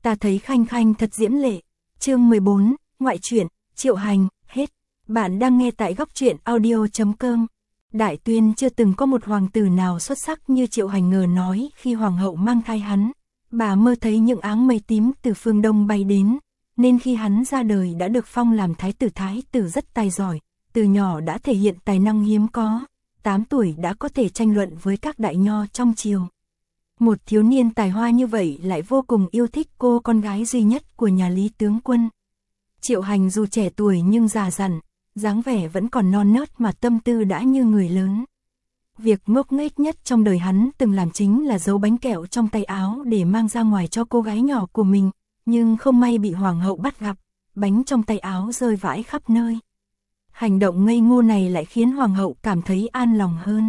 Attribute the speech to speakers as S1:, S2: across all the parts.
S1: Ta thấy Khanh Khanh thật diễm lệ. Chương 14, ngoại truyện, Triệu Hành, hết. Bạn đang nghe tại góc truyện audio.com. Đại Tuyên chưa từng có một hoàng tử nào xuất sắc như Triệu Hành ngờ nói khi hoàng hậu mang thai hắn. Bà mơ thấy những áng mây tím từ phương đông bay đến, nên khi hắn ra đời đã được phong làm thái tử rất tài giỏi, từ nhỏ đã thể hiện tài năng hiếm có, 8 tuổi đã có thể tranh luận với các đại nho trong triều. Một thiếu niên tài hoa như vậy lại vô cùng yêu thích cô con gái duy nhất của nhà Lý tướng quân. Triệu Hành dù trẻ tuổi nhưng già dặn, dáng vẻ vẫn còn non nớt mà tâm tư đã như người lớn. Việc ngốc nghếch nhất trong đời hắn từng làm chính là giấu bánh kẹo trong tay áo để mang ra ngoài cho cô gái nhỏ của mình, nhưng không may bị hoàng hậu bắt gặp, bánh trong tay áo rơi vãi khắp nơi. Hành động ngây ngô này lại khiến hoàng hậu cảm thấy an lòng hơn.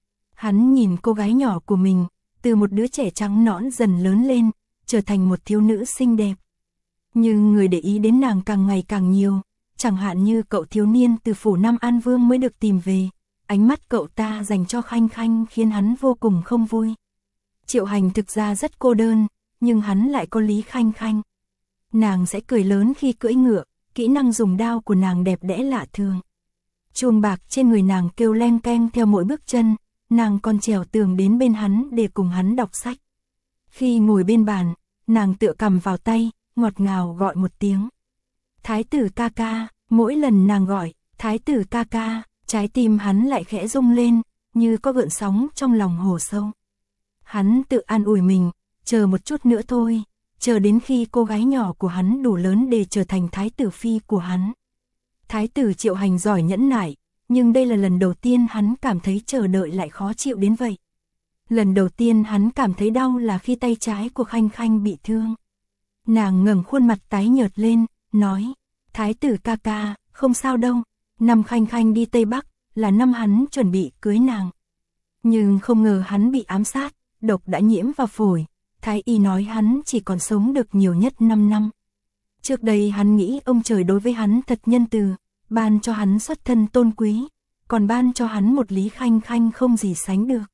S1: Hắn nhìn cô gái nhỏ của mình, từ một đứa trẻ trắng nõn dần lớn lên, trở thành một thiếu nữ xinh đẹp. Nhưng người để ý đến nàng càng ngày càng nhiều, chẳng hạn như cậu thiếu niên từ phủ Nam An Vương mới được tìm về. Ánh mắt cậu ta dành cho Khanh Khanh khiến hắn vô cùng không vui. Triệu Hành thực ra rất cô đơn, nhưng hắn lại có Lý Khanh Khanh. Nàng sẽ cười lớn khi cưỡi ngựa, kỹ năng dùng đao của nàng đẹp đẽ lạ thường. Chuông bạc trên người nàng kêu leng keng theo mỗi bước chân, nàng còn trèo tường đến bên hắn để cùng hắn đọc sách. Khi ngồi bên bàn, nàng tựa cằm vào tay, ngọt ngào gọi một tiếng. Thái tử ca ca, mỗi lần nàng gọi, thái tử ca ca, trái tim hắn lại khẽ rung lên, như có gợn sóng trong lòng hồ sâu. Hắn tự an ủi mình, chờ một chút nữa thôi, chờ đến khi cô gái nhỏ của hắn đủ lớn để trở thành thái tử phi của hắn. Thái tử Triệu Hành giỏi nhẫn nại, nhưng đây là lần đầu tiên hắn cảm thấy chờ đợi lại khó chịu đến vậy. Lần đầu tiên hắn cảm thấy đau là khi tay trái của Khanh Khanh bị thương. Nàng ngẩng khuôn mặt tái nhợt lên, nói, thái tử ca ca, không sao đâu. Năm Khanh Khanh đi Tây Bắc, là năm hắn chuẩn bị cưới nàng. Nhưng không ngờ hắn bị ám sát, độc đã nhiễm vào phổi. Thái y nói hắn chỉ còn sống được nhiều nhất 5 năm. Trước đây hắn nghĩ ông trời đối với hắn thật nhân từ, ban cho hắn xuất thân tôn quý, còn ban cho hắn một Lý Khanh Khanh không gì sánh được.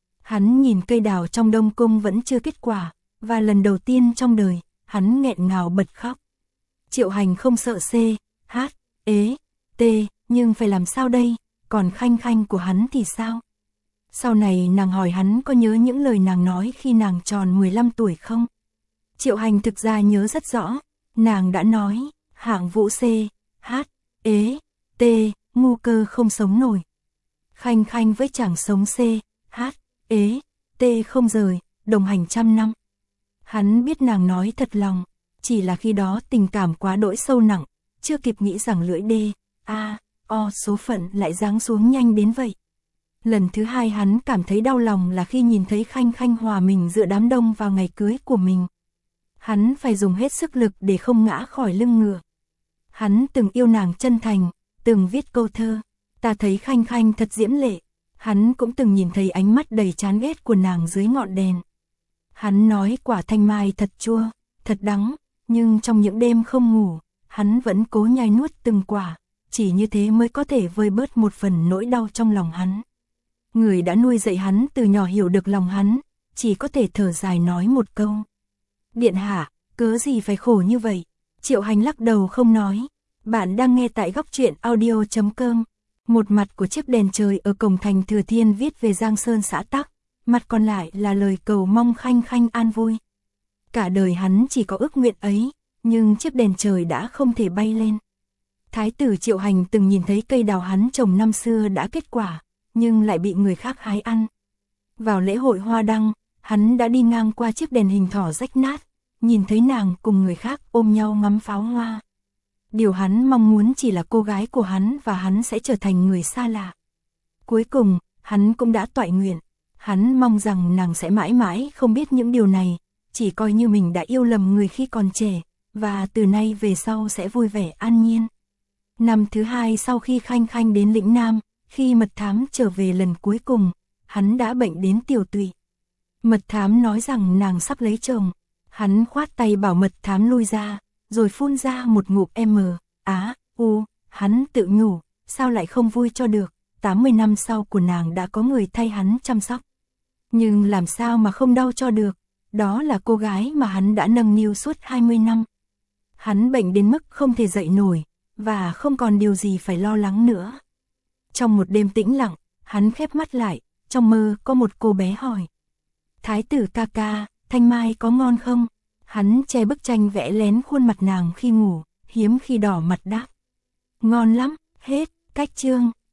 S1: Hắn nhìn cây đào trong Đông Cung vẫn chưa kết quả, và lần đầu tiên trong đời, hắn nghẹn ngào bật khóc. Triệu Hành không sợ C, H, ế, T, nhưng phải làm sao đây, còn Khanh Khanh của hắn thì sao? Sau này nàng hỏi hắn có nhớ những lời nàng nói khi nàng tròn 15 tuổi không? Triệu Hành thực ra nhớ rất rõ, nàng đã nói, hạng vũ C, H, ế, T, ngu cơ không sống nổi. Khanh Khanh với chàng sống C, H, ế, T không rời, đồng hành trăm năm. Hắn biết nàng nói thật lòng, chỉ là khi đó tình cảm quá đỗi sâu nặng, chưa kịp nghĩ rằng lưỡi D, A, O số phận lại giáng xuống nhanh đến vậy. Lần thứ hai hắn cảm thấy đau lòng là khi nhìn thấy Khanh Khanh hòa mình giữa đám đông vào ngày cưới của mình. Hắn phải dùng hết sức lực để không ngã khỏi lưng ngựa. Hắn từng yêu nàng chân thành, từng viết câu thơ, ta thấy Khanh Khanh thật diễm lệ. Hắn cũng từng nhìn thấy ánh mắt đầy chán ghét của nàng dưới ngọn đèn. Hắn nói quả thanh mai thật chua, thật đắng, nhưng trong những đêm không ngủ, hắn vẫn cố nhai nuốt từng quả, chỉ như thế mới có thể vơi bớt một phần nỗi đau trong lòng hắn. Người đã nuôi dạy hắn từ nhỏ hiểu được lòng hắn, chỉ có thể thở dài nói một câu. Điện hạ, cớ gì phải khổ như vậy? Triệu Hành lắc đầu không nói. Bạn đang nghe tại góc truyện audio.com. Một mặt của chiếc đèn trời ở cổng thành Thừa Thiên viết về Giang Sơn xã tắc, mặt còn lại là lời cầu mong Khanh Khanh an vui. Cả đời hắn chỉ có ước nguyện ấy, nhưng chiếc đèn trời đã không thể bay lên. Thái tử Triệu Hành từng nhìn thấy cây đào hắn trồng năm xưa đã kết quả, nhưng lại bị người khác hái ăn. Vào lễ hội hoa đăng, hắn đã đi ngang qua chiếc đèn hình thỏ rách nát, nhìn thấy nàng cùng người khác ôm nhau ngắm pháo hoa. Điều hắn mong muốn chỉ là cô gái của hắn và hắn sẽ trở thành người xa lạ. Cuối cùng, hắn cũng đã toại nguyện. Hắn mong rằng nàng sẽ mãi mãi không biết những điều này, chỉ coi như mình đã yêu lầm người khi còn trẻ, và từ nay về sau sẽ vui vẻ an nhiên. Năm thứ hai sau khi Khanh Khanh đến lĩnh Nam, khi mật thám trở về lần cuối cùng, hắn đã bệnh đến tiểu tụy. Mật thám nói rằng nàng sắp lấy chồng. Hắn khoát tay bảo mật thám lui ra, rồi phun ra một ngụm hắn tự nhủ, sao lại không vui cho được, 80 năm sau của nàng đã có người thay hắn chăm sóc. Nhưng làm sao mà không đau cho được, đó là cô gái mà hắn đã nâng niu suốt 20 năm. Hắn bệnh đến mức không thể dậy nổi, và không còn điều gì phải lo lắng nữa. Trong một đêm tĩnh lặng, hắn khép mắt lại, trong mơ có một cô bé hỏi. Thái tử ca ca, thanh mai có ngon không? Hắn che bức tranh vẽ lén khuôn mặt nàng khi ngủ, hiếm khi đỏ mặt đáp. Ngon lắm, hết, cách chương.